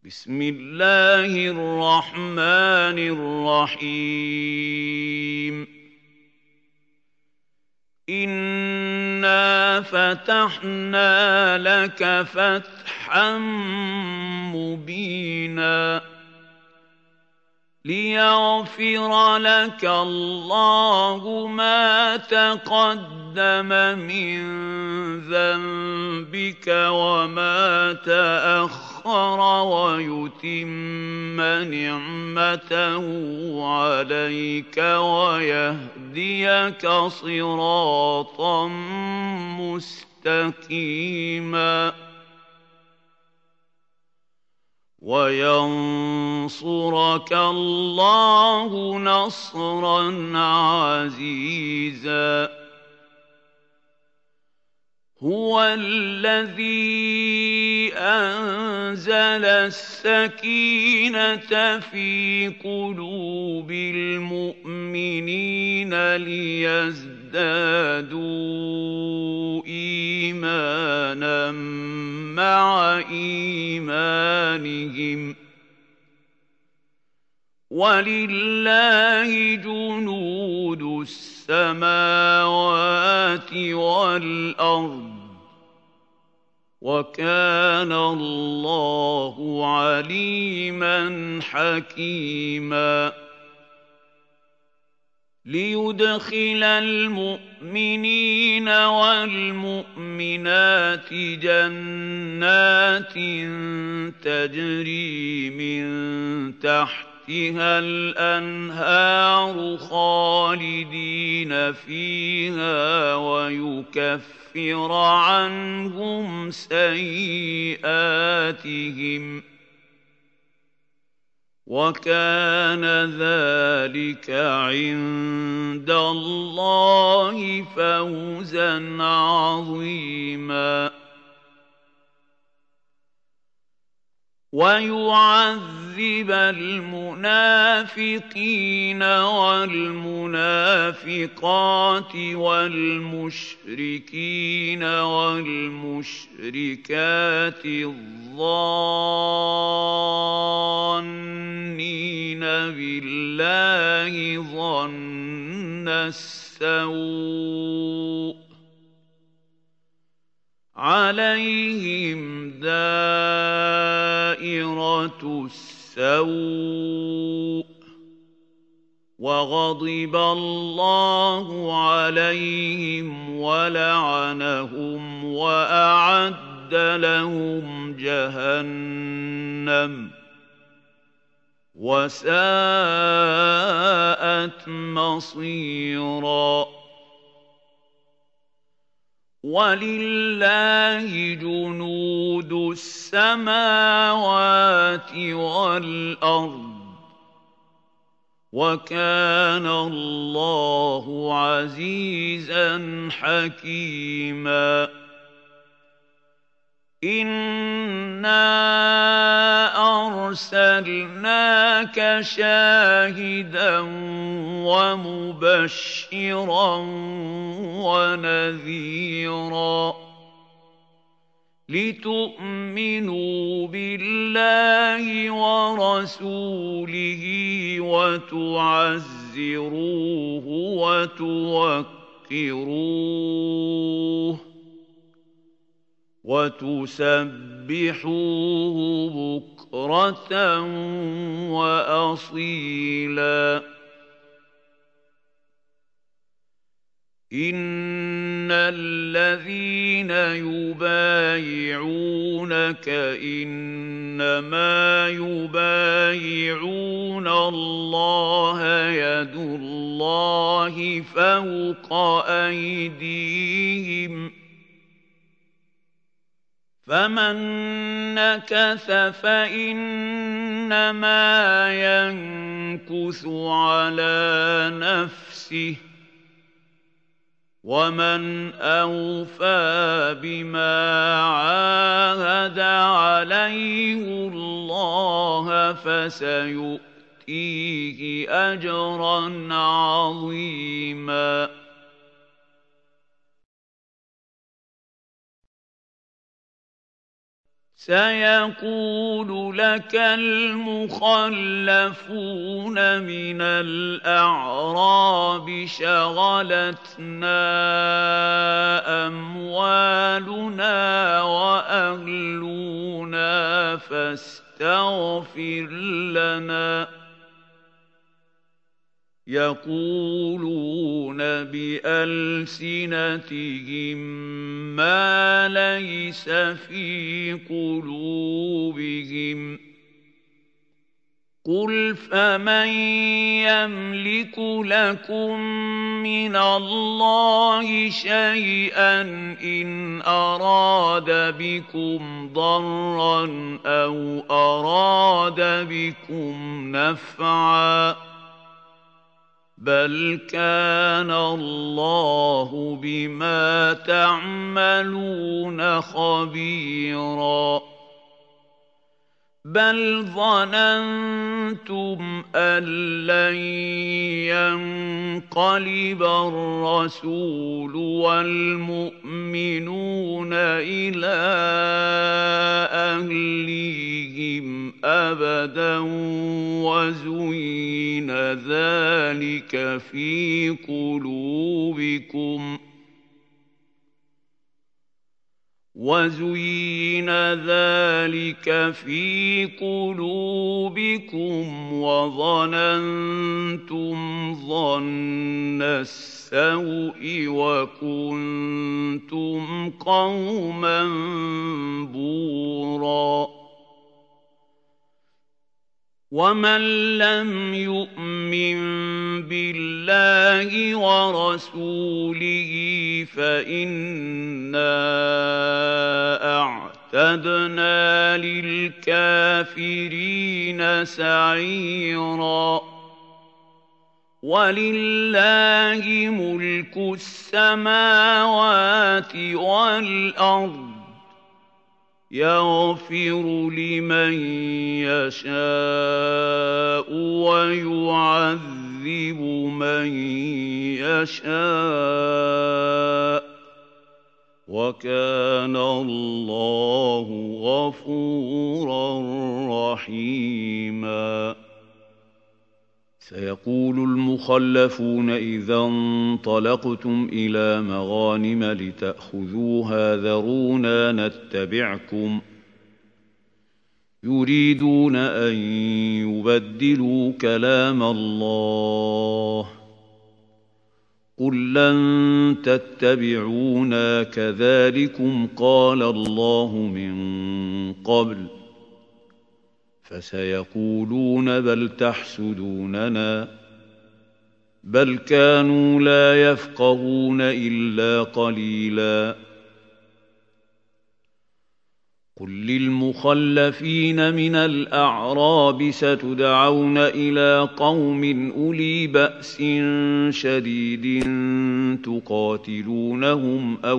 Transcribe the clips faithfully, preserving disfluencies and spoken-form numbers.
بسم الله الرحمن الرحيم إنا فتحنا لك فتحا مبينا ليغفر لك الله ما تقدم من ذنبك وما تأخر ويتم نعمته عليك ويهديك صراطا مستقيما وينصرك الله نصرا عزيزا هو الذي أنزل السكينة في قلوب المؤمنين ليزدادوا إيمانا مع إيمانهم ولله جنود السماوات والأرض وكان الله عليما حكيما ليدخل المؤمنين والمؤمنات جنات تجري من تحتها الأنهار خالدين فيها ويكفر عنهم سيئاتهم وكان ذلك عند الله فوزا عظيما ويعذب المنافقين والمنافقات والمشركين والمشركات الظانين بالله ظن السوء عليهم دائرة السوء وغضب الله عليهم ولعنهم وأعد لهم جهنم وساءت مصيرا ولله جنود السماوات والأرض وكان الله عزيزا حكيما إنا أرسلناك شاهدا ومبشرا ونذيرا لتؤمنوا بالله ورسوله وتعزروه وتوقروه وتسبحوه بكرة وأصيلا إن الذين يبايعونك إنما يبايعون الله يد الله فوق أيديهم فمن نكث فإنما ينكث على نفسه ومن أوفى بما عاهد عليه الله فسيؤتيه أجرا عظيما سيقول لك المخلفون من الأعراب شغلتنا أموالنا وأهلنا فاستغفر لنا يقولون بألسنتهم ما ليس في قلوبهم قل فمن يملك لكم من الله شيئا إن أراد بكم ضرا أو أراد بكم نفعا بل كان الله بما تعملون خبيرا بل ظننتم أن لن ينقلب الرسول والمؤمنون إلى أهليهم أبدا وزين ذلك في قلوبكم وزين ذلك في قلوبكم وظننتم ظن السوء وكنتم قوما بورا ومن لم يؤمن بالله ورسوله فإنا أعتدنا للكافرين سعيرا ولله ملك السماوات والأرض يغفر لمن يشاء ويعذب من يشاء وكان الله غفورا رحيما سيقول المخلفون إذا انطلقتم إلى مغانم لتأخذوها ذرونا نتبعكم يريدون أن يبدلوا كلام الله قل لن تتبعونا كذلكم قال الله من قبل فسيقولون بل تحسدوننا بل كانوا لا يفقهون إلا قليلا قل للمخلفين من الأعراب ستدعون إلى قوم أولي بأس شديد تقاتلونهم أو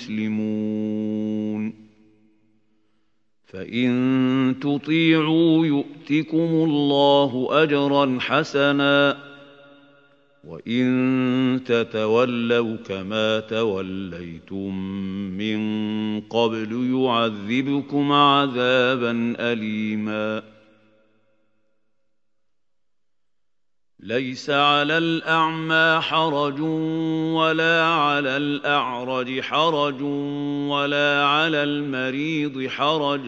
يسلمون فإن تطيعوا يؤتكم الله أجرا حسنا وإن تتولوا كما توليتم من قبل يعذبكم عذابا أليما ليس على الأعمى حرج ولا على الأعرج حرج ولا على المريض حرج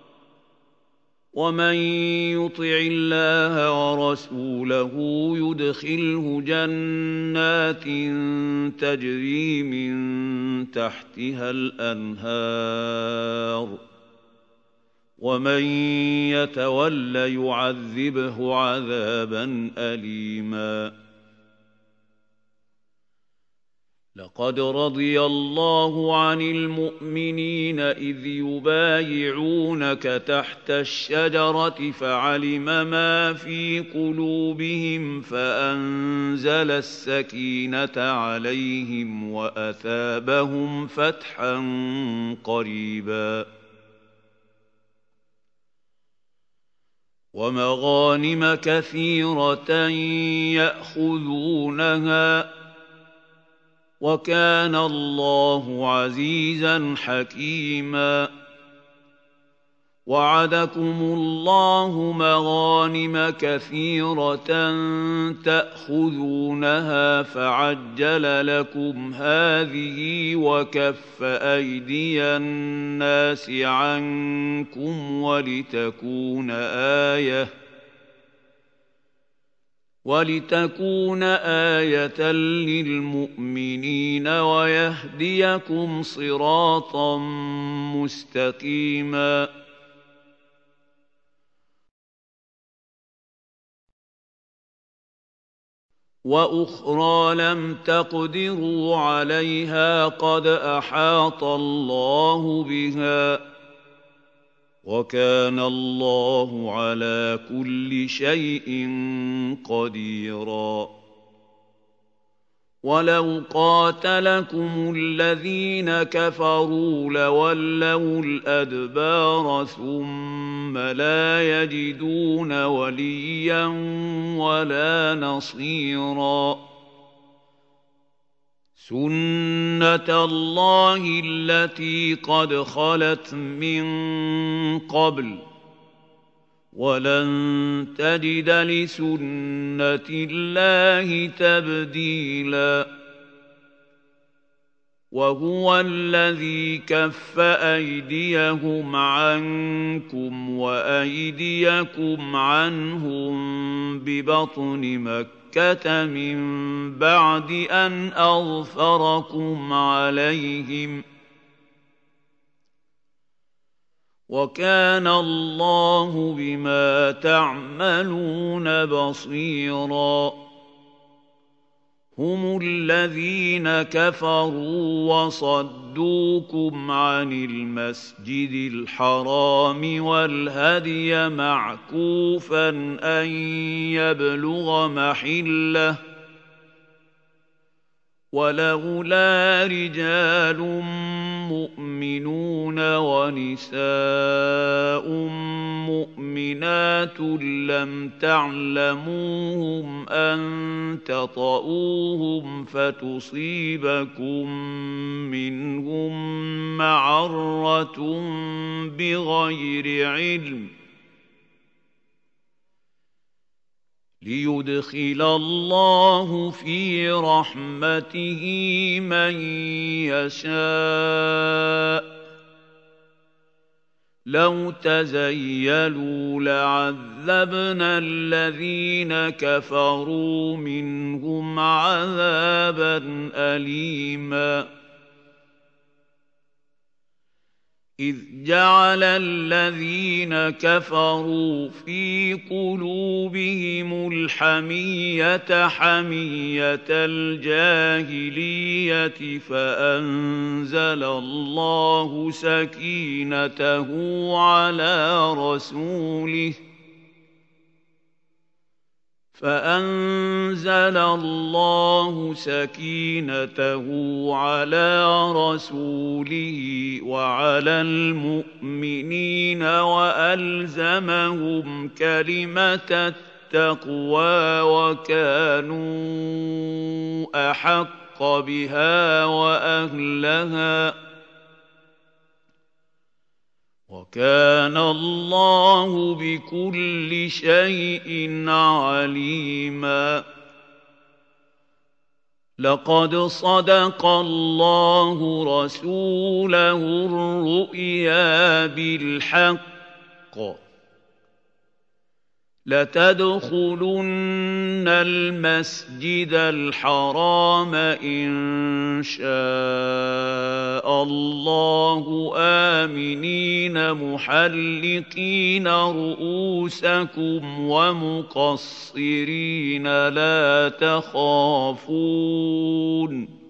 ومن يطع الله ورسوله يدخله جنات تجري من تحتها الأنهار ومن يتول يعذبه عذابا أليما لقد رضي الله عن المؤمنين إذ يبايعونك تحت الشجرة فعلم ما في قلوبهم فأنزل السكينة عليهم وأثابهم فتحا قريبا ومغانم كثيرة يأخذونها وكان الله عزيزا حكيما وعدكم الله مغانم كثيرة تأخذونها فعجل لكم هذه وكف أيدي الناس عنكم ولتكون آية ولتكون آية للمؤمنين ويهديكم صراطا مستقيما وأخرى لم تقدروا عليها قد أحاط الله بها وكان الله على كل شيء قديرا ولو قاتلكم الذين كفروا لولوا الأدبار ثم لا يجدون وليا ولا نصيرا سنة الله التي قد خلت من قبل ولن تجد لسنة الله تبديلا وهو الذي كف أيديهم عنكم وأيديكم عنهم ببطن مكة من بعد أن أظفركم عليهم وكان الله بما تعملون بصيرا هم الذين كفروا وصدوكم عن المسجد الحرام والهدي معكوفا أن يبلغ محله ولولا رجال مؤمنون ونساء مؤمنات لم تعلموهم أن تطؤوهم فتصيبكم منهم معرة بغير علم ليدخل الله في رحمته من يشاء لو تزيلوا لعذبنا الذين كفروا منهم عذابا أليما إذ جعل الذين كفروا في قلوبهم الحمية حمية الجاهلية فأنزل الله سكينته على رسوله فأنزل الله سكينته على رسوله وعلى المؤمنين وألزمهم كلمة التقوى وكانوا أحق بها وأهلها وكان الله بكل شيء عليما لقد صدق الله رسوله الرؤيا بالحق لتدخلن المسجد الحرام إن شاء الله آمنين محلقين رؤوسكم ومقصرين لا تخافون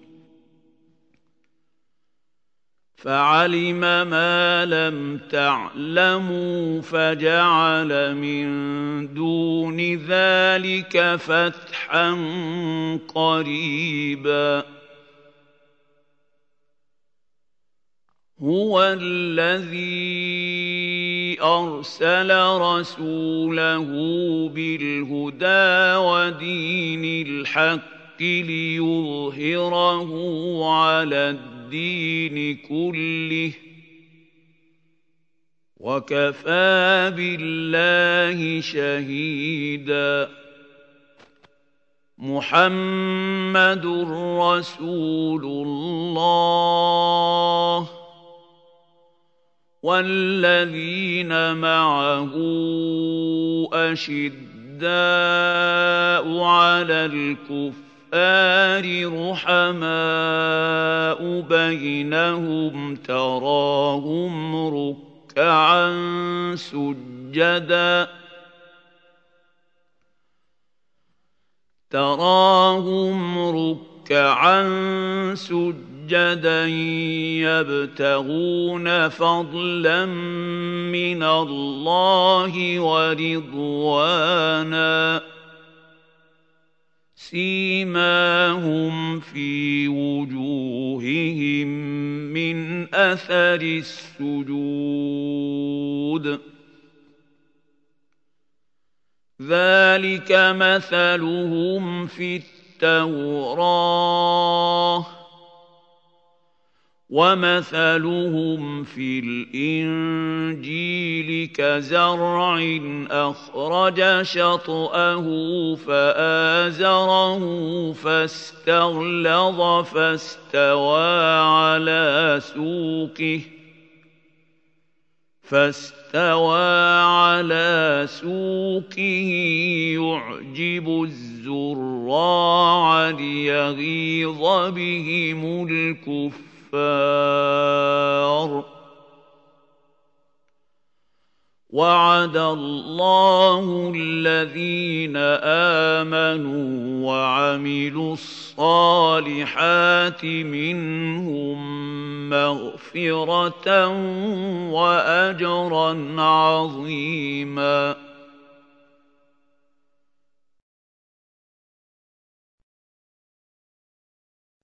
فعلم ما لم تعلموا فجعل من دون ذلك فتحا قريبا هو الذي أرسل رسوله بالهدى ودين الحق ليظهره على الدين الدين كله وكفى بالله شهيدا. محمد رسول الله والذين معه أشداء على الكفار رحماء بينهم تراهم ركعا سجدا تراهم ركعا سجدا يبتغون فضلا من الله ورضوانا سيماهم في وجوههم من أثر السجود ذلك مثلهم في التوراة ومثلهم في الإنجيل كزرع أخرج شطأه فآزره فاستغلظ فاستوى على سوقه فاستوى على سوقه يعجب الزراع ليغيظ بهم الكفار وعد الله الذين آمنوا وعملوا الصالحات منهم مغفرة وأجرا عظيما.